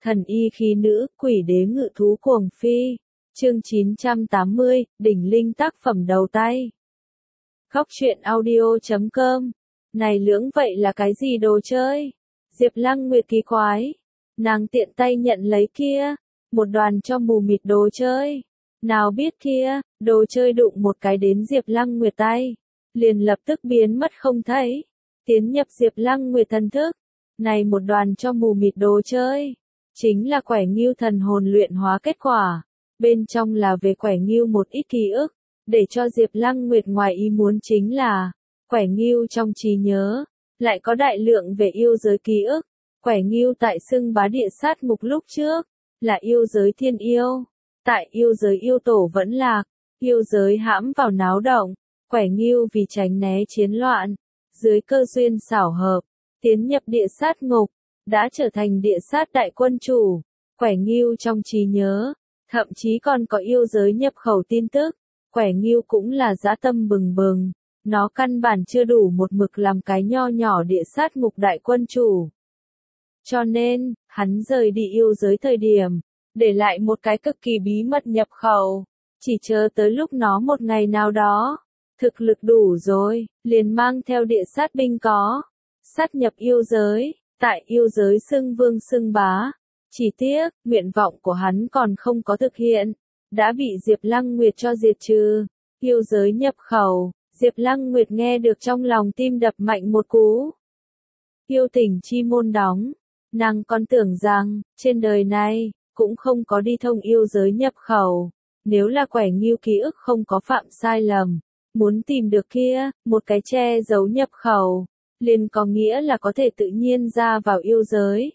Thần y khí nữ, quỷ đế ngự thú cuồng phi. Chương 980, đỉnh linh tác phẩm đầu tay. Khóc chuyện audio.com. Này lưỡng vậy là cái gì đồ chơi? Diệp Lăng Nguyệt kỳ quái. Nàng tiện tay nhận lấy kia. Một đoàn cho mù mịt đồ chơi. Nào biết kia, đồ chơi đụng một cái đến Diệp Lăng Nguyệt tay. Liền lập tức biến mất không thấy. Tiến nhập Diệp Lăng Nguyệt thần thức. Này một đoàn cho mù mịt đồ chơi. Chính là quẻ ngưu thần hồn luyện hóa kết quả. Bên trong là về quẻ ngưu một ít ký ức. Để cho Diệp Lăng Nguyệt ngoài ý muốn chính là, quẻ ngưu trong trí nhớ, lại có đại lượng về yêu giới ký ức. Quẻ ngưu tại xưng bá địa sát ngục lúc trước, là yêu giới thiên yêu. Tại yêu giới yêu tổ vẫn lạc, yêu giới hãm vào náo động. Quẻ ngưu vì tránh né chiến loạn, dưới cơ duyên xảo hợp, tiến nhập địa sát ngục, đã trở thành địa sát đại quân chủ. Quẻ ngưu trong trí nhớ, thậm chí còn có yêu giới nhập khẩu tin tức. Quẻ ngưu cũng là dã tâm bừng bừng, nó căn bản chưa đủ một mực làm cái nho nhỏ địa sát ngục đại quân chủ. Cho nên, hắn rời đi yêu giới thời điểm, để lại một cái cực kỳ bí mật nhập khẩu, chỉ chờ tới lúc nó một ngày nào đó, thực lực đủ rồi, liền mang theo địa sát binh có, sát nhập yêu giới, tại yêu giới xưng vương xưng bá. Chỉ tiếc, nguyện vọng của hắn còn không có thực hiện, đã bị Diệp Lăng Nguyệt cho diệt trừ. Yêu giới nhập khẩu, Diệp Lăng Nguyệt nghe được trong lòng tim đập mạnh một cú. Yêu tình chi môn đóng, nàng còn tưởng rằng, trên đời này, cũng không có đi thông yêu giới nhập khẩu. Nếu là quẻ ngưu ký ức không có phạm sai lầm, muốn tìm được kia, một cái che giấu nhập khẩu, liền có nghĩa là có thể tự nhiên ra vào yêu giới.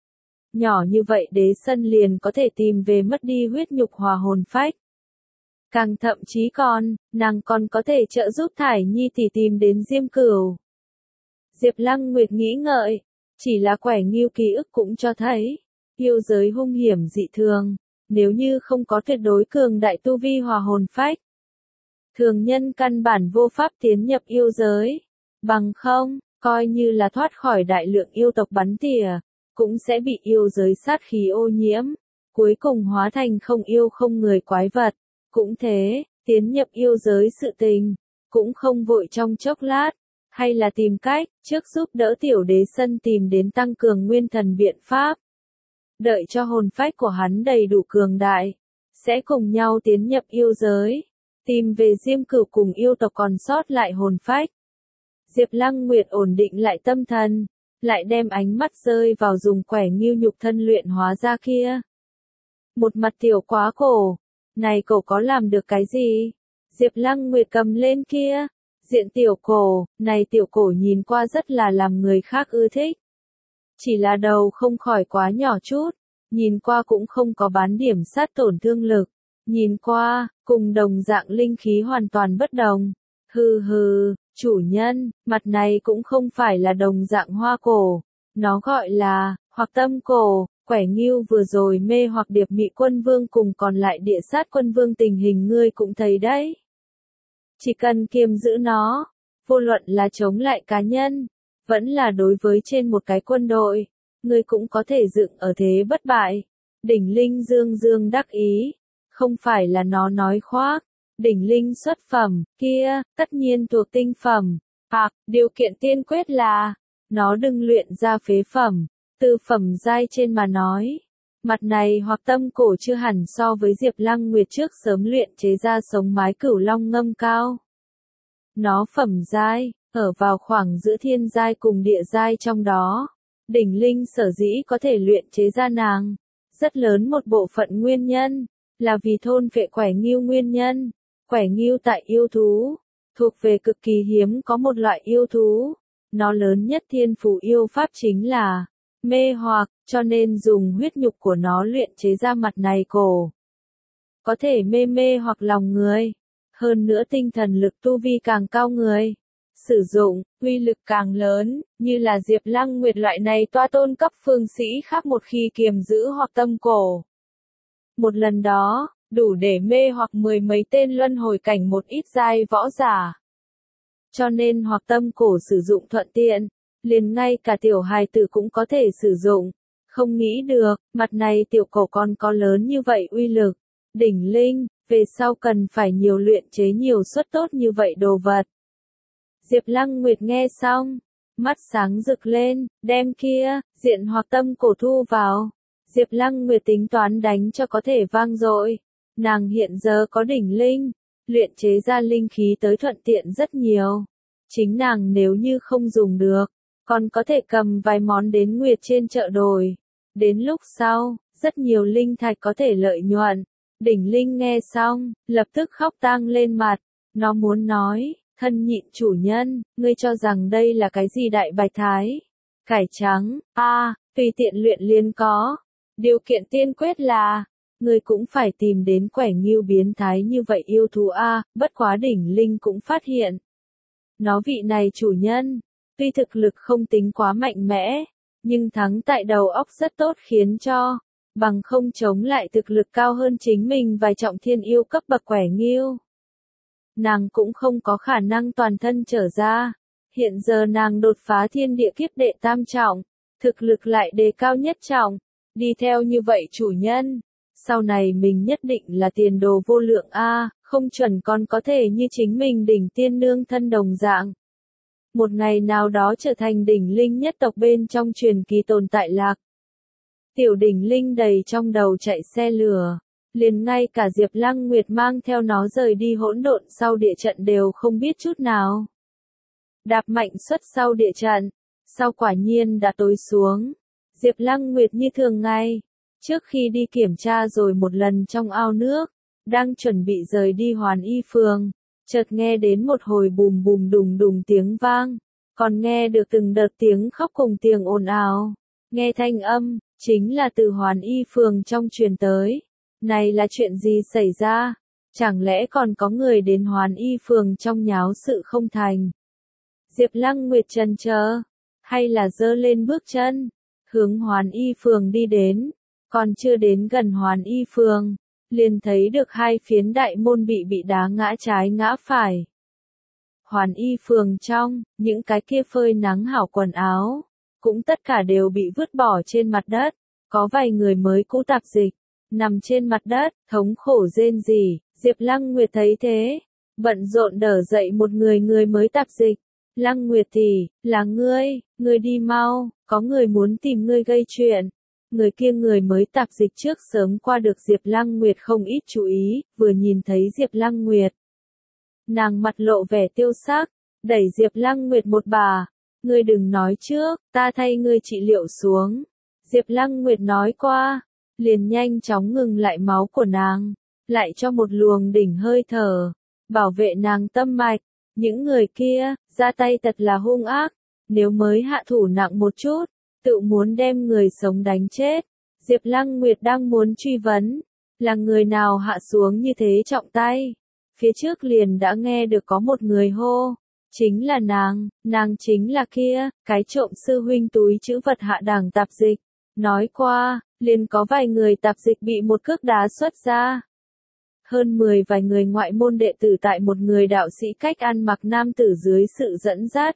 Nhỏ như vậy đế sân liền có thể tìm về mất đi huyết nhục hòa hồn phách. Càng thậm chí còn, nàng còn có thể trợ giúp Thải Nhi tỷ tìm đến Diêm Cửu. Diệp Lăng Nguyệt nghĩ ngợi, chỉ là quẻ ngưu ký ức cũng cho thấy, yêu giới hung hiểm dị thường, nếu như không có tuyệt đối cường đại tu vi hòa hồn phách. Thường nhân căn bản vô pháp tiến nhập yêu giới, bằng không, coi như là thoát khỏi đại lượng yêu tộc bắn tỉa, cũng sẽ bị yêu giới sát khí ô nhiễm, cuối cùng hóa thành không yêu không người quái vật. Cũng thế, tiến nhập yêu giới sự tình, cũng không vội trong chốc lát, hay là tìm cách, trước giúp đỡ tiểu đế sân tìm đến tăng cường nguyên thần biện pháp. Đợi cho hồn phách của hắn đầy đủ cường đại, sẽ cùng nhau tiến nhập yêu giới, tìm về Diêm Cửu cùng yêu tộc còn sót lại hồn phách. Diệp Lăng Nguyệt ổn định lại tâm thần, lại đem ánh mắt rơi vào dùng quẻ ngưu nhục thân luyện hóa ra kia. Một mặt tiểu quá cổ, này cổ có làm được cái gì? Diệp Lăng Nguyệt cầm lên kia, diện tiểu cổ, này tiểu cổ nhìn qua rất là làm người khác ưa thích. Chỉ là đầu không khỏi quá nhỏ chút, nhìn qua cũng không có bán điểm sát tổn thương lực, nhìn qua, cùng đồng dạng linh khí hoàn toàn bất đồng. Hừ hừ, chủ nhân, mặt này cũng không phải là đồng dạng hoa cổ, nó gọi là, hoặc tâm cổ. Quẻ ngưu vừa rồi mê hoặc Điệp Mị Quân Vương cùng còn lại địa sát quân vương tình hình ngươi cũng thấy đấy. Chỉ cần kiềm giữ nó, vô luận là chống lại cá nhân, vẫn là đối với trên một cái quân đội, ngươi cũng có thể dựng ở thế bất bại. Đỉnh Linh dương dương đắc ý, không phải là nó nói khoác, đỉnh Linh xuất phẩm, kia, tất nhiên thuộc tinh phẩm, hoặc, điều kiện tiên quyết là, nó đừng luyện ra phế phẩm. Từ phẩm giai trên mà nói, mặt này hoặc tâm cổ chưa hẳn so với Diệp Lăng Nguyệt trước sớm luyện chế ra sống mái cửu long ngâm cao. Nó phẩm giai, ở vào khoảng giữa thiên giai cùng địa giai trong đó. Đỉnh Linh sở dĩ có thể luyện chế ra nàng, rất lớn một bộ phận nguyên nhân, là vì thôn vệ quẻ ngưu nguyên nhân. Quẻ ngưu tại yêu thú, thuộc về cực kỳ hiếm có một loại yêu thú. Nó lớn nhất thiên phú yêu pháp chính là mê hoặc, cho nên dùng huyết nhục của nó luyện chế ra mặt này cổ. Có thể mê hoặc lòng người. Hơn nữa tinh thần lực tu vi càng cao người. Sử dụng, uy lực càng lớn, như là Diệp Lăng Nguyệt loại này toa tôn cấp phương sĩ khác một khi kiềm giữ hoặc tâm cổ. Một lần đó, đủ để mê hoặc mười mấy tên luân hồi cảnh một ít giai võ giả. Cho nên hoặc tâm cổ sử dụng thuận tiện. Liền ngay cả tiểu hài tử cũng có thể sử dụng, Không nghĩ được, mặt này tiểu cổ còn có lớn như vậy uy lực. Đỉnh linh, về sau cần phải nhiều luyện chế nhiều suất tốt như vậy đồ vật. Diệp Lăng Nguyệt nghe xong, mắt sáng rực lên, đem kia, diện hoặc tâm cổ thu vào. Diệp Lăng Nguyệt tính toán đánh cho có thể vang dội. Nàng hiện giờ có đỉnh linh, luyện chế ra linh khí tới thuận tiện rất nhiều. Chính nàng nếu như không dùng được, còn có thể cầm vài món đến Nguyệt trên chợ đổi. Đến lúc sau, rất nhiều linh thạch có thể lợi nhuận. Đỉnh linh nghe xong, lập tức khóc tang lên mặt. Nó muốn nói, thân nhịn chủ nhân, ngươi cho rằng đây là cái gì đại bạch thái? Cải trắng, tùy tiện luyện liền có. Điều kiện tiên quyết là, ngươi cũng phải tìm đến quẻ nghêu biến thái như vậy yêu thú bất quá đỉnh linh cũng phát hiện. Nó vị này chủ nhân, tuy thực lực không tính quá mạnh mẽ, nhưng thắng tại đầu óc rất tốt khiến cho, bằng không chống lại thực lực cao hơn chính mình vài trọng thiên yêu cấp bậc quẻ nghêu. Nàng cũng không có khả năng toàn thân trở ra. Hiện giờ nàng đột phá thiên địa kiếp đệ tam trọng, thực lực lại đề cao nhất trọng. Đi theo như vậy chủ nhân, sau này mình nhất định là tiền đồ vô lượng không chuẩn còn có thể như chính mình đỉnh tiên nương thân đồng dạng. Một ngày nào đó trở thành đỉnh linh nhất tộc bên trong truyền kỳ tồn tại lạc. Tiểu đỉnh linh đầy trong đầu chạy xe lửa, liền ngay cả Diệp Lăng Nguyệt mang theo nó rời đi hỗn độn sau địa trận đều không biết chút nào. Đạp mạnh xuất sau địa trận, sau quả nhiên đã tối xuống. Diệp Lăng Nguyệt như thường ngày, trước khi đi kiểm tra rồi một lần trong ao nước, đang chuẩn bị rời đi Hoàn Y Phường, chợt nghe đến một hồi bùm bùm đùng đùng tiếng vang, còn nghe được từng đợt tiếng khóc cùng tiếng ồn ào. Nghe thanh âm, chính là từ Hoàn Y Phường trong truyền tới. Này là chuyện gì xảy ra? Chẳng lẽ còn có người đến Hoàn Y Phường trong nháo sự không thành? Diệp Lăng Nguyệt chần chờ, hay là giơ lên bước chân, hướng Hoàn Y Phường đi đến, còn chưa đến gần Hoàn Y Phường, liền thấy được hai phiến đại môn bị đá ngã trái ngã phải. Hoàn Y Phường trong, những cái kia phơi nắng hảo quần áo, cũng tất cả đều bị vứt bỏ trên mặt đất, có vài người mới cũ tạp dịch, nằm trên mặt đất, thống khổ rên rỉ. Diệp Lăng Nguyệt thấy thế, bận rộn đỡ dậy một người mới tạp dịch. Lăng Nguyệt tỷ, là ngươi đi mau, có người muốn tìm ngươi gây chuyện. Người kia người mới tạp dịch trước sớm qua được Diệp Lăng Nguyệt không ít chú ý, vừa nhìn thấy Diệp Lăng Nguyệt. Nàng mặt lộ vẻ tiêu sắc, đẩy Diệp Lăng Nguyệt một bà. Ngươi đừng nói trước, ta thay ngươi trị liệu xuống. Diệp Lăng Nguyệt nói qua, liền nhanh chóng ngừng lại máu của nàng, lại cho một luồng đỉnh hơi thở, bảo vệ nàng tâm mạch. Những người kia, ra tay thật là hung ác, nếu mới hạ thủ nặng một chút, tự muốn đem người sống đánh chết. Diệp Lăng Nguyệt đang muốn truy vấn, là người nào hạ xuống như thế trọng tay. Phía trước liền đã nghe được có một người hô, chính là nàng chính là kia, cái trộm sư huynh túi trữ vật hạ đẳng tạp dịch. Nói qua, liền có vài người tạp dịch bị một cước đá xuất ra. Hơn 10 vài người ngoại môn đệ tử tại một người đạo sĩ cách ăn mặc nam tử dưới sự dẫn dắt.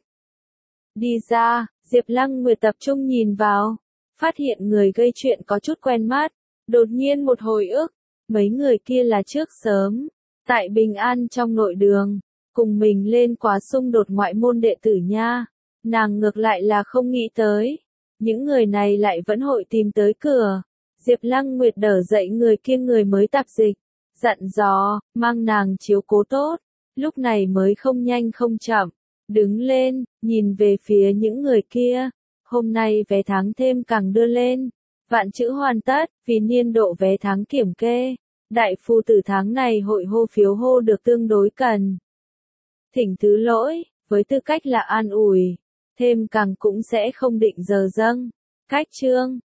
Đi ra, Diệp Lăng Nguyệt tập trung nhìn vào, phát hiện người gây chuyện có chút quen mắt, đột nhiên một hồi ức, mấy người kia là trước sớm, tại Bình An trong nội đường, cùng mình lên quá xung đột ngoại môn đệ tử nha. Nàng ngược lại là không nghĩ tới, những người này lại vẫn hội tìm tới cửa. Diệp Lăng Nguyệt đỡ dậy người kia người mới tạp dịch, dặn dò, mang nàng chiếu cố tốt, lúc này mới không nhanh không chậm, đứng lên, nhìn về phía những người kia. Hôm nay vé tháng thêm càng đưa lên, vạn chữ hoàn tất, vì niên độ vé tháng kiểm kê. Đại phu tử tháng này hội hô phiếu hô được tương đối cần. Thỉnh thứ lỗi, với tư cách là an ủi, thêm càng cũng sẽ không định giờ dâng. Cách chương